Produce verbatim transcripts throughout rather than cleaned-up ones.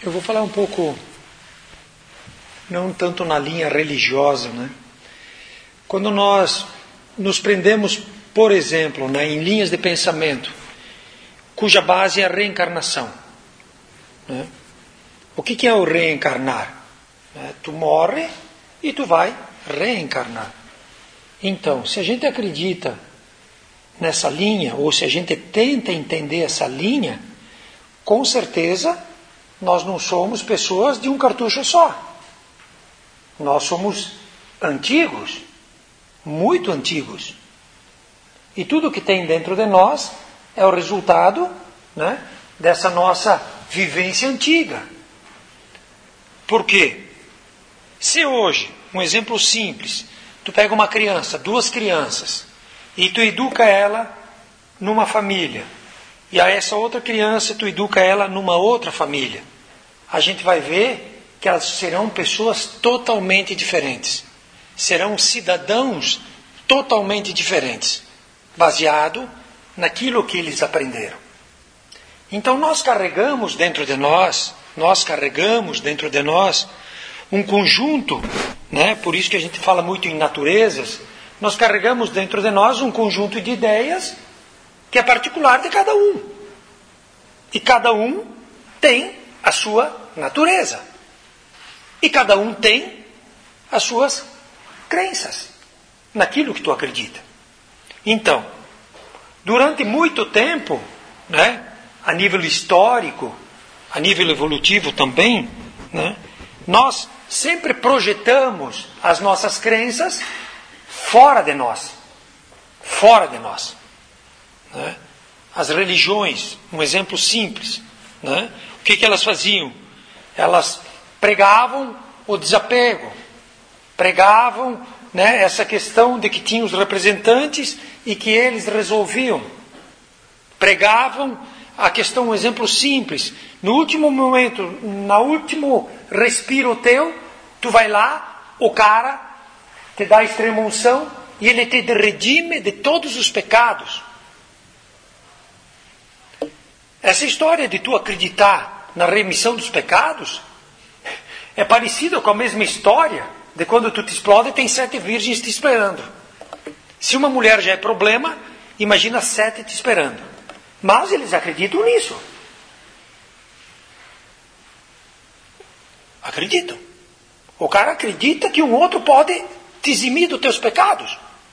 Eu vou falar um pouco, não tanto na linha religiosa, né? Quando nós nos prendemos, por exemplo, né, em linhas de pensamento, cuja base é a reencarnação, né? O que, que é o reencarnar? É, tu morre e tu vai reencarnar. Então, se a gente acredita nessa linha, ou se a gente tenta entender essa linha, com certeza nós não somos pessoas de um cartucho só. Nós somos antigos, muito antigos. E tudo que tem dentro de nós é o resultado, né, dessa nossa vivência antiga. Por quê? Se hoje, um exemplo simples, tu pega uma criança, duas crianças, e tu educa ela numa família, e a essa outra criança tu educa ela numa outra família, a gente vai ver que elas serão pessoas totalmente diferentes. Serão cidadãos totalmente diferentes, baseado naquilo que eles aprenderam. Então nós carregamos dentro de nós, nós carregamos dentro de nós um conjunto, né? Por isso que a gente fala muito em naturezas, nós carregamos dentro de nós um conjunto de ideias que é particular de cada um. E cada um tem a sua natureza. E cada um tem as suas crenças naquilo que tu acredita. Então, durante muito tempo, né, a nível histórico, a nível evolutivo também, né, nós sempre projetamos as nossas crenças fora de nós. Fora de nós. Né? As religiões, um exemplo simples, né? O que, que elas faziam? Elas pregavam o desapego, pregavam, né, essa questão de que tinham os representantes e que eles resolviam. Pregavam a questão, um exemplo simples, no último momento, no último respiro teu, tu vai lá, o cara te dá a extrema unção e ele te redime de todos os pecados. Essa história de tu acreditar na remissão dos pecados é parecida com a mesma história de quando tu te explode e tem sete virgens te esperando. Se uma mulher já é problema, imagina sete te esperando. Mas eles acreditam nisso. Acreditam. O cara acredita que um outro pode te eximir dos teus pecados.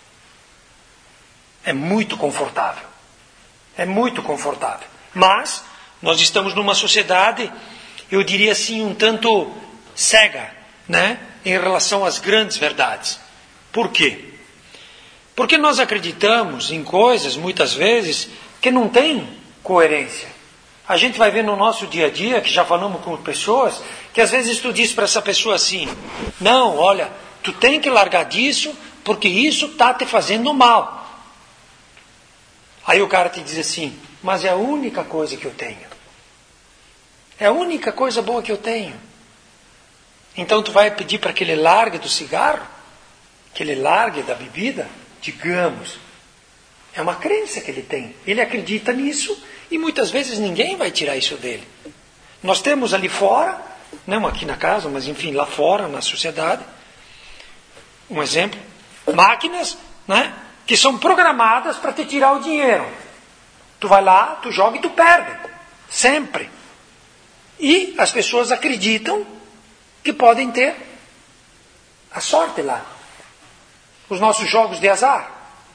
É muito confortável. É muito confortável. Mas nós estamos numa sociedade, eu diria assim, um tanto cega, né, em relação às grandes verdades. Por quê? Porque nós acreditamos em coisas, muitas vezes, que não têm coerência. A gente vai ver no nosso dia a dia, que já falamos com pessoas, que às vezes tu diz para essa pessoa assim, não, olha, tu tem que largar disso, porque isso está te fazendo mal. Aí o cara te diz assim, mas é a única coisa que eu tenho. É a única coisa boa que eu tenho. Então tu vai pedir para que ele largue do cigarro? Que ele largue da bebida? Digamos. É uma crença que ele tem. Ele acredita nisso e muitas vezes ninguém vai tirar isso dele. Nós temos ali fora, não aqui na casa, mas enfim, lá fora, na sociedade, um exemplo, máquinas, né, que são programadas para te tirar o dinheiro. Tu vai lá, tu joga e tu perde. Sempre. E as pessoas acreditam que podem ter a sorte lá. Os nossos jogos de azar.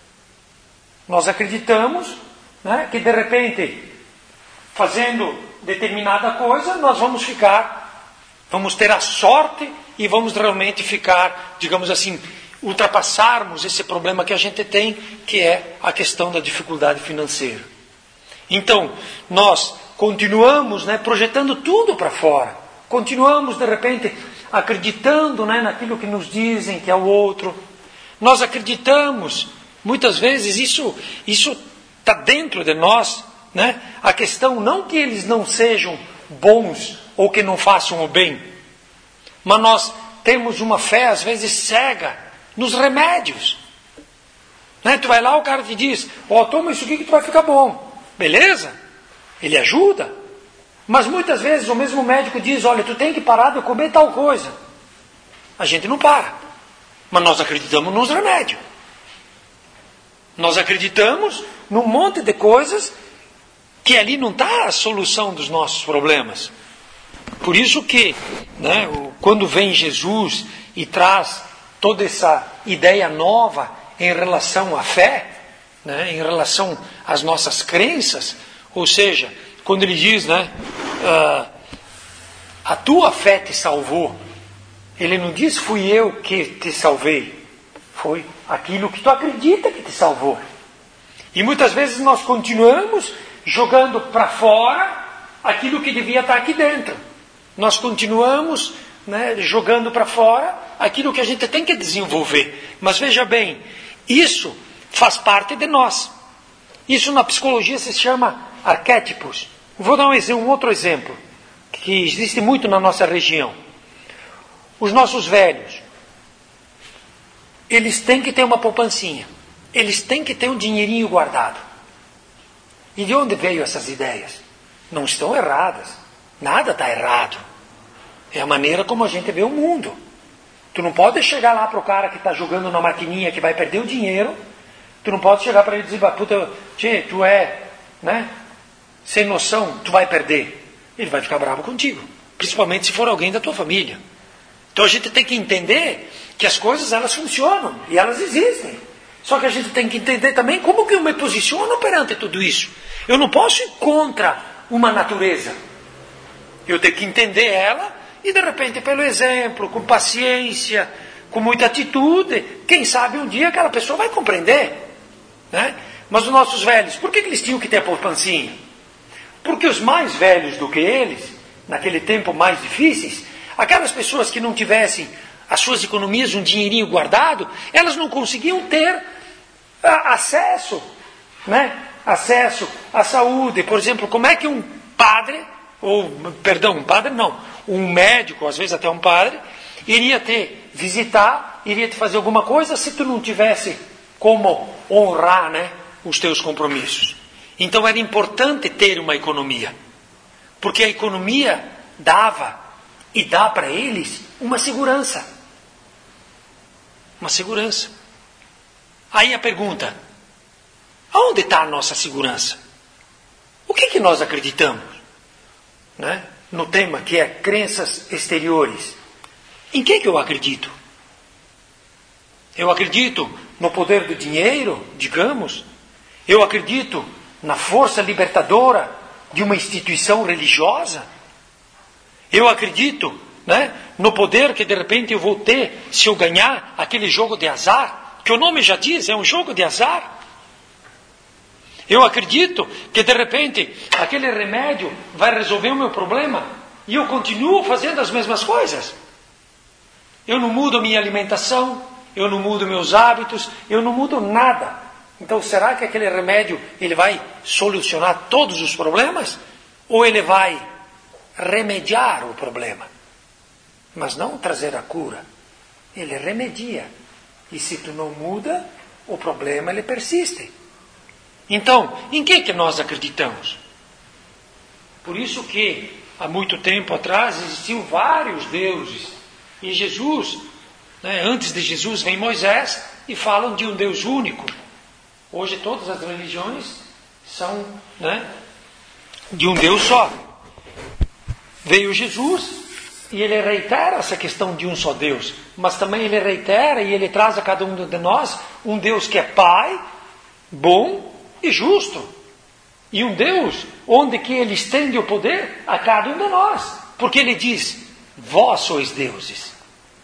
Nós acreditamos, né, que de repente, fazendo determinada coisa, nós vamos ficar, vamos ter a sorte e vamos realmente ficar, digamos assim, ultrapassarmos esse problema que a gente tem, que é a questão da dificuldade financeira. Então, nós continuamos, né, projetando tudo para fora. Continuamos, de repente, acreditando, né, naquilo que nos dizem que é o outro. Nós acreditamos, muitas vezes, isso isso está dentro de nós, né? A questão não que eles não sejam bons ou que não façam o bem, mas nós temos uma fé, às vezes, cega nos remédios. Né? Tu vai lá, o cara te diz, ó, oh, toma isso aqui que tu vai ficar bom. Beleza? Ele ajuda. Mas muitas vezes o mesmo médico diz, olha, tu tem que parar de comer tal coisa. A gente não para. Mas nós acreditamos nos remédios. Nós acreditamos num monte de coisas que ali não está a solução dos nossos problemas. Por isso que, né, quando vem Jesus e traz toda essa ideia nova em relação à fé, né, em relação às nossas crenças, ou seja, quando ele diz, né, uh, a tua fé te salvou, ele não diz fui eu que te salvei, foi aquilo que tu acredita que te salvou. E muitas vezes nós continuamos jogando para fora aquilo que devia estar aqui dentro. Nós continuamos, né, jogando para fora aquilo que a gente tem que desenvolver. Mas veja bem, isso faz parte de nós. Isso na psicologia se chama arquétipos. Vou dar um, exemplo, um outro exemplo, que existe muito na nossa região. Os nossos velhos, eles têm que ter uma poupancinha. Eles têm que ter um dinheirinho guardado. E de onde veio essas ideias? Não estão erradas. Nada está errado. É a maneira como a gente vê o mundo. Tu não pode chegar lá para o cara que está jogando na maquininha que vai perder o dinheiro. Tu não pode chegar para ele e dizer, puta, tchê, tu é, né, sem noção, tu vai perder. Ele vai ficar bravo contigo. Principalmente se for alguém da tua família. Então a gente tem que entender que as coisas elas funcionam e elas existem. Só que a gente tem que entender também como que eu me posiciono perante tudo isso. Eu não posso ir contra uma natureza. Eu tenho que entender ela e de repente pelo exemplo, com paciência, com muita atitude, quem sabe um dia aquela pessoa vai compreender. Né? Mas os nossos velhos, por que, que eles tinham que ter a poupancinha? Porque os mais velhos do que eles, naquele tempo mais difíceis, aquelas pessoas que não tivessem as suas economias, um dinheirinho guardado, elas não conseguiam ter a, acesso, né? acesso à saúde. Por exemplo, como é que um padre, ou, perdão, um padre não, um médico, às vezes até um padre, iria te visitar, iria te fazer alguma coisa se tu não tivesse como honrar, né, os teus compromissos. Então era importante ter uma economia, porque a economia dava e dá para eles uma segurança. Uma segurança. Aí a pergunta, aonde está a nossa segurança? O que, que nós acreditamos? Né? No tema que é crenças exteriores. Em que, que eu acredito? Eu acredito no poder do dinheiro, digamos. Eu acredito na força libertadora de uma instituição religiosa. Eu acredito, né, no poder que de repente eu vou ter se eu ganhar aquele jogo de azar, que o nome já diz, é um jogo de azar. Eu acredito que de repente aquele remédio vai resolver o meu problema e eu continuo fazendo as mesmas coisas. Eu não mudo a minha alimentação, eu não mudo meus hábitos, eu não mudo nada. Então será que aquele remédio ele vai solucionar todos os problemas? Ou ele vai remediar o problema? Mas não trazer a cura. Ele remedia. E se tu não muda, o problema ele persiste. Então, em que que nós acreditamos? Por isso que há muito tempo atrás existiam vários deuses. E Jesus, né, antes de Jesus vem Moisés e falam de um Deus único. Hoje todas as religiões são, né, de um Deus só. Veio Jesus e ele reitera essa questão de um só Deus. Mas também ele reitera e ele traz a cada um de nós um Deus que é Pai, bom e justo. E um Deus onde que ele estende o poder a cada um de nós. Porque ele diz, vós sois deuses.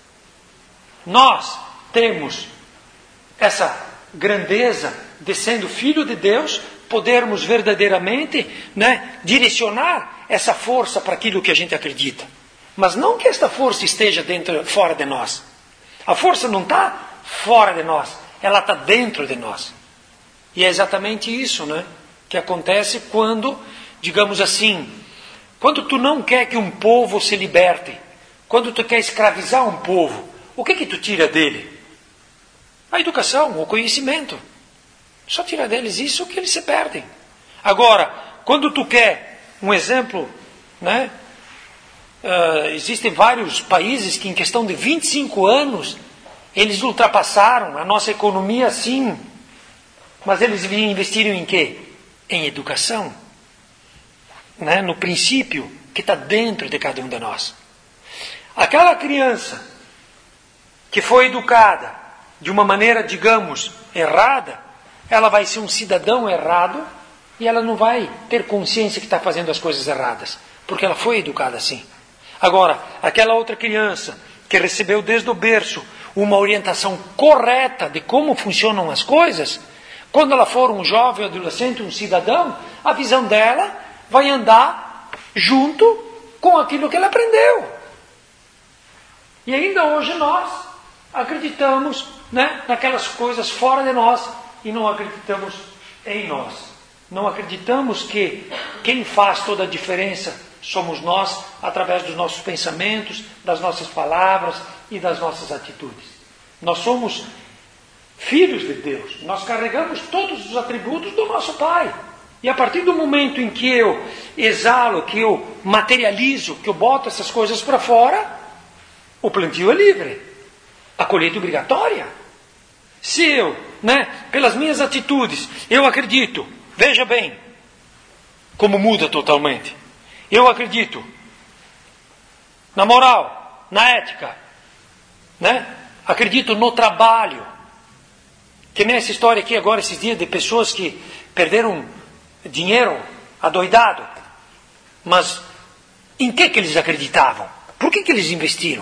Nós temos essa grandeza de sendo filho de Deus, podermos verdadeiramente, né, direcionar essa força para aquilo que a gente acredita. Mas não que esta força esteja dentro, fora de nós. A força não está fora de nós, ela está dentro de nós. E é exatamente isso, né, que acontece quando, digamos assim, quando tu não quer que um povo se liberte, quando tu quer escravizar um povo, o que que tu tira dele? A educação, o conhecimento. Só tira deles isso que eles se perdem. Agora, quando tu quer um exemplo né? Uh, existem vários países que em questão de vinte e cinco anos eles ultrapassaram a nossa economia assim, mas eles investiram em quê? Em educação, né? No princípio que está dentro de cada um de nós. Aquela criança que foi educada de uma maneira, digamos, errada, ela vai ser um cidadão errado e ela não vai ter consciência que está fazendo as coisas erradas, porque ela foi educada assim. Agora, aquela outra criança que recebeu desde o berço uma orientação correta de como funcionam as coisas, quando ela for um jovem, adolescente, um cidadão, a visão dela vai andar junto com aquilo que ela aprendeu. E ainda hoje nós acreditamos, né, naquelas coisas fora de nós e não acreditamos em nós. Não acreditamos que quem faz toda a diferença somos nós, através dos nossos pensamentos, das nossas palavras e das nossas atitudes. Nós somos filhos de Deus. Nós carregamos todos os atributos do nosso Pai. E a partir do momento em que eu exalo, que eu materializo, que eu boto essas coisas para fora, o plantio é livre. A colheita é obrigatória. Se eu, né, pelas minhas atitudes, eu acredito, veja bem, como muda totalmente. Eu acredito na moral, na ética, né? Acredito no trabalho. Que nem essa história aqui agora, esses dias, de pessoas que perderam dinheiro adoidado. Mas em que que eles acreditavam? Por que que eles investiram?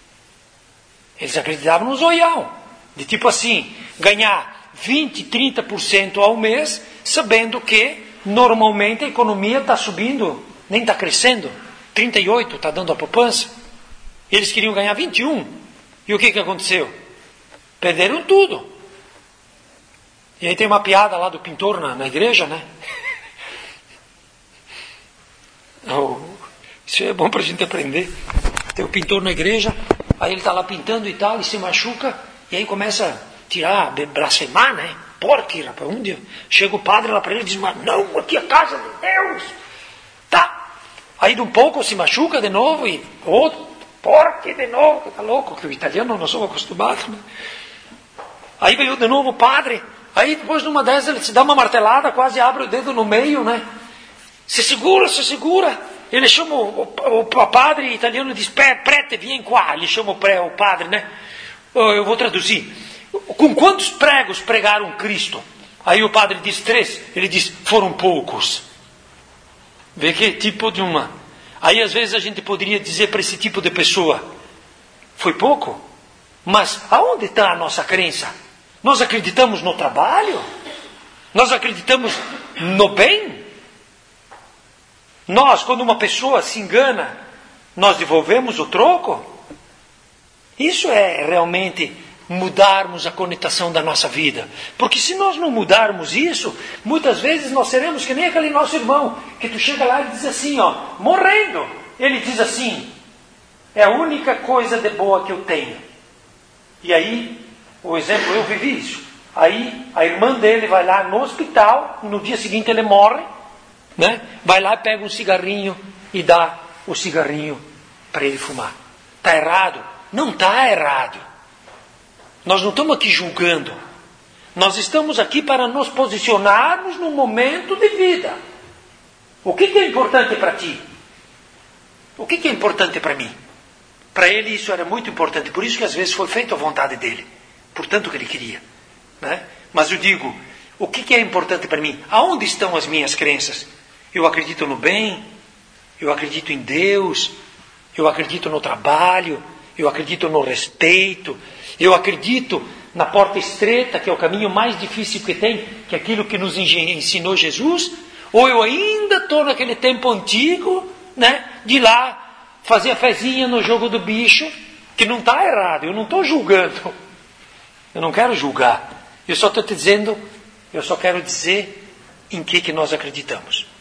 Eles acreditavam no zoião. De tipo assim, ganhar vinte, trinta por cento ao mês, sabendo que normalmente a economia está subindo, nem está crescendo. trinta e oito está dando a poupança. Eles queriam ganhar vinte e um. E o que que aconteceu? Perderam tudo. E aí tem uma piada lá do pintor na, na igreja, né? Oh, isso é bom para a gente aprender. Tem o pintor na igreja, aí ele está lá pintando e tal, e se machuca, e aí começa a tirar, blasfemar, né? Porque, rapaz, um dia chega o padre lá para ele e diz, mas não, aqui é a casa de Deus. Tá. Aí de um pouco se machuca de novo e outro, porque de novo, tá louco, que o italiano não sou acostumado, né? Aí veio de novo o padre, aí depois de uma dessas ele se dá uma martelada, quase abre o dedo no meio, né? Se segura, se segura. Ele chama o, o, o padre italiano e diz, prete, vem qua. Ele chama o, pré, o padre, né? Eu vou traduzir. Com quantos pregos pregaram Cristo? Aí o padre diz três. Ele diz, foram poucos. Vê que tipo de uma... Aí às vezes a gente poderia dizer para esse tipo de pessoa, foi pouco? Mas aonde está a nossa crença? Nós acreditamos no trabalho? Nós acreditamos no bem? Nós, quando uma pessoa se engana, nós devolvemos o troco? Isso é realmente mudarmos a conotação da nossa vida. Porque se nós não mudarmos isso, muitas vezes nós seremos que nem aquele nosso irmão, que tu chega lá e diz assim, ó, morrendo. Ele diz assim, é a única coisa de boa que eu tenho. E aí, o exemplo, eu vivi isso. Aí a irmã dele vai lá no hospital, no dia seguinte ele morre, né? Vai lá, pega um cigarrinho e dá o cigarrinho para ele fumar. Está errado? Não está errado. Nós não estamos aqui julgando. Nós estamos aqui para nos posicionarmos num momento de vida. O que, que é importante para ti? O que, que é importante para mim? Para ele isso era muito importante. Por isso que às vezes foi feito à vontade dele. Portanto que ele queria. Né? Mas eu digo, o que, que é importante para mim? Aonde estão as minhas crenças? Eu acredito no bem, eu acredito em Deus, eu acredito no trabalho, eu acredito no respeito, eu acredito na porta estreita, que é o caminho mais difícil que tem, que é aquilo que nos ensinou Jesus, ou eu ainda estou naquele tempo antigo, né, de ir lá fazer a fezinha no jogo do bicho, que não está errado, eu não estou julgando, eu não quero julgar, eu só estou te dizendo, eu só quero dizer em que, que nós acreditamos.